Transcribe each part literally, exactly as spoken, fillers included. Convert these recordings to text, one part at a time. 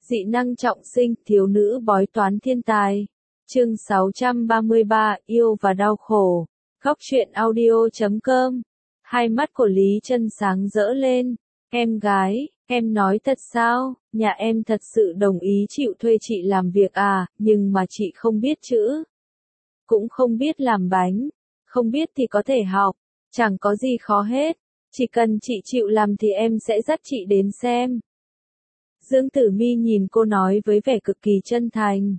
Dị năng trọng sinh, thiếu nữ bói toán thiên tài. Chương sáu trăm ba mươi ba, yêu và đau khổ. Góc truyện audio chấm com. Hai mắt của Lý Chân sáng rỡ lên. Em gái, em nói thật sao? Nhà em thật sự đồng ý chịu thuê chị làm việc à, nhưng mà chị không biết chữ. Cũng không biết làm bánh. Không biết thì có thể học. Chẳng có gì khó hết. Chỉ cần chị chịu làm thì em sẽ dắt chị đến xem. Dương Tử Mi nhìn cô nói với vẻ cực kỳ chân thành.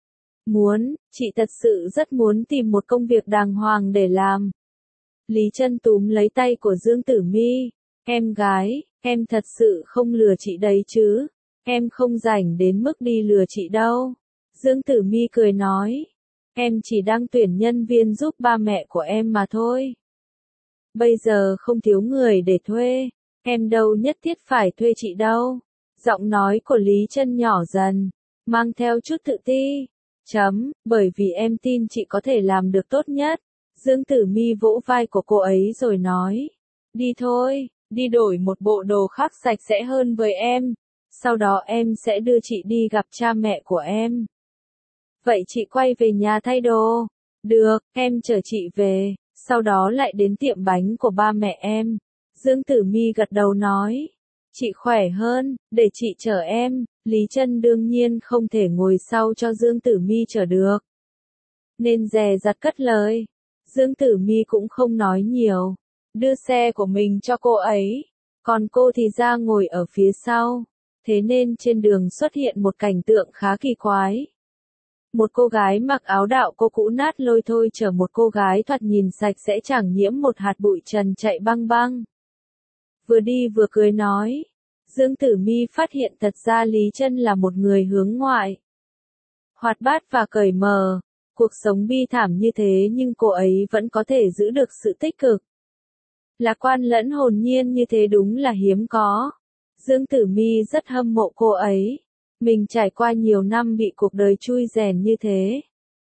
Muốn, chị thật sự rất muốn tìm một công việc đàng hoàng để làm. Lý Chân túm lấy tay của Dương Tử Mi. Em gái, em thật sự không lừa chị đấy chứ. Em không rảnh đến mức đi lừa chị đâu. Dương Tử Mi cười nói. Em chỉ đang tuyển nhân viên giúp ba mẹ của em mà thôi. Bây giờ không thiếu người để thuê. Em đâu nhất thiết phải thuê chị đâu. Giọng nói của Lý Chân nhỏ dần, mang theo chút tự ti. Chấm, bởi vì em tin chị có thể làm được tốt nhất. Dương Tử Mi vỗ vai của cô ấy rồi nói. Đi thôi, đi đổi một bộ đồ khác sạch sẽ hơn với em. Sau đó em sẽ đưa chị đi gặp cha mẹ của em. Vậy chị quay về nhà thay đồ. Được, em chở chị về, sau đó lại đến tiệm bánh của ba mẹ em. Dương Tử Mi gật đầu nói. Chị khỏe hơn, để chị chở em. Lý Chân đương nhiên không thể ngồi sau cho Dương Tử Mi chở được. Nên dè dặt cất lời. Dương Tử Mi cũng không nói nhiều. Đưa xe của mình cho cô ấy. Còn cô thì ra ngồi ở phía sau. Thế nên trên đường xuất hiện một cảnh tượng khá kỳ quái. Một cô gái mặc áo đạo cô cũ nát lôi thôi chở một cô gái thoạt nhìn sạch sẽ chẳng nhiễm một hạt bụi trần chạy băng băng. Vừa đi vừa cười nói. Dương Tử Mi phát hiện thật ra Lý Chân là một người hướng ngoại. Hoạt bát và cởi mở. Cuộc sống bi thảm như thế nhưng cô ấy vẫn có thể giữ được sự tích cực. Lạc quan lẫn hồn nhiên như thế đúng là hiếm có. Dương Tử Mi rất hâm mộ cô ấy. Mình trải qua nhiều năm bị cuộc đời chui rèn như thế.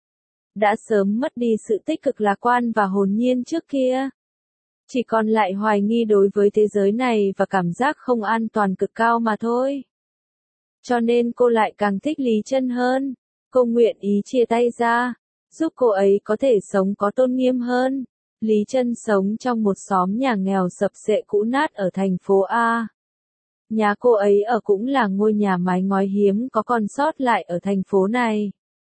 Đã sớm mất đi sự tích cực lạc quan và hồn nhiên trước kia. Chỉ còn lại hoài nghi đối với thế giới này và cảm giác không an toàn cực cao mà thôi. Cho nên cô lại càng thích Lý Chân hơn. Cô nguyện ý chia tay ra, giúp cô ấy có thể sống có tôn nghiêm hơn. Lý Chân sống trong một xóm nhà nghèo sập xệ cũ nát ở thành phố A. Nhà cô ấy ở cũng là ngôi nhà mái ngói hiếm có còn sót lại ở thành phố này.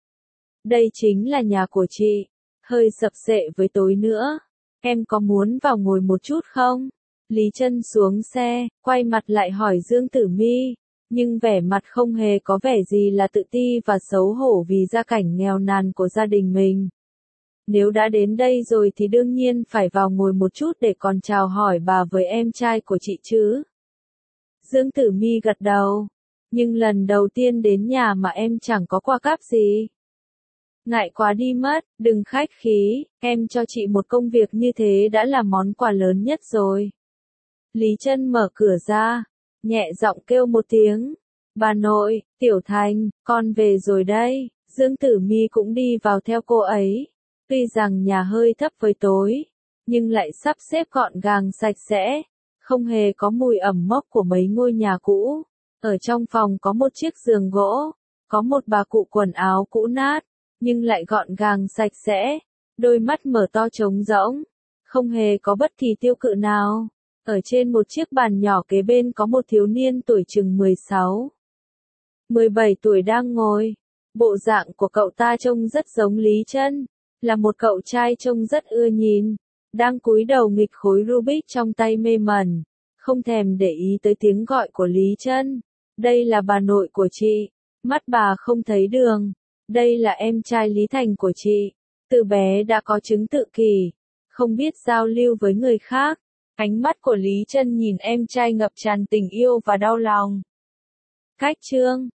Đây chính là nhà của chị, hơi sập xệ với tối nữa. Em có muốn vào ngồi một chút không? Lý Chân xuống xe, quay mặt lại hỏi Dương Tử Mi, nhưng vẻ mặt không hề có vẻ gì là tự ti và xấu hổ vì gia cảnh nghèo nàn của gia đình mình. Nếu đã đến đây rồi thì đương nhiên phải vào ngồi một chút để còn chào hỏi bà với em trai của chị chứ. Dương Tử Mi gật đầu, nhưng lần đầu tiên đến nhà mà em chẳng có quà cáp gì. Ngại quá đi mất, đừng khách khí, em cho chị một công việc như thế đã là món quà lớn nhất rồi. Lý Chân mở cửa ra, nhẹ giọng kêu một tiếng. Bà nội, Tiểu Thành, con về rồi đây. Dương Tử Mi cũng đi vào theo cô ấy. Tuy rằng nhà hơi thấp với tối, nhưng lại sắp xếp gọn gàng sạch sẽ. Không hề có mùi ẩm mốc của mấy ngôi nhà cũ. Ở trong phòng có một chiếc giường gỗ, có một bà cụ quần áo cũ nát, nhưng lại gọn gàng sạch sẽ, đôi mắt mở to trống rỗng, không hề có bất kỳ tiêu cự nào. Ở trên một chiếc bàn nhỏ kế bên có một thiếu niên tuổi chừng mười sáu, mười bảy tuổi đang ngồi. Bộ dạng của cậu ta trông rất giống Lý Chân, là một cậu trai trông rất ưa nhìn, đang cúi đầu nghịch khối Rubik trong tay mê mẩn, không thèm để ý tới tiếng gọi của Lý Chân. Đây là bà nội của chị, mắt bà không thấy đường. Đây là em trai Lý Thành của chị, từ bé đã có chứng tự kỷ, không biết giao lưu với người khác. Ánh mắt của Lý Chân nhìn em trai ngập tràn tình yêu và đau lòng. Cách chương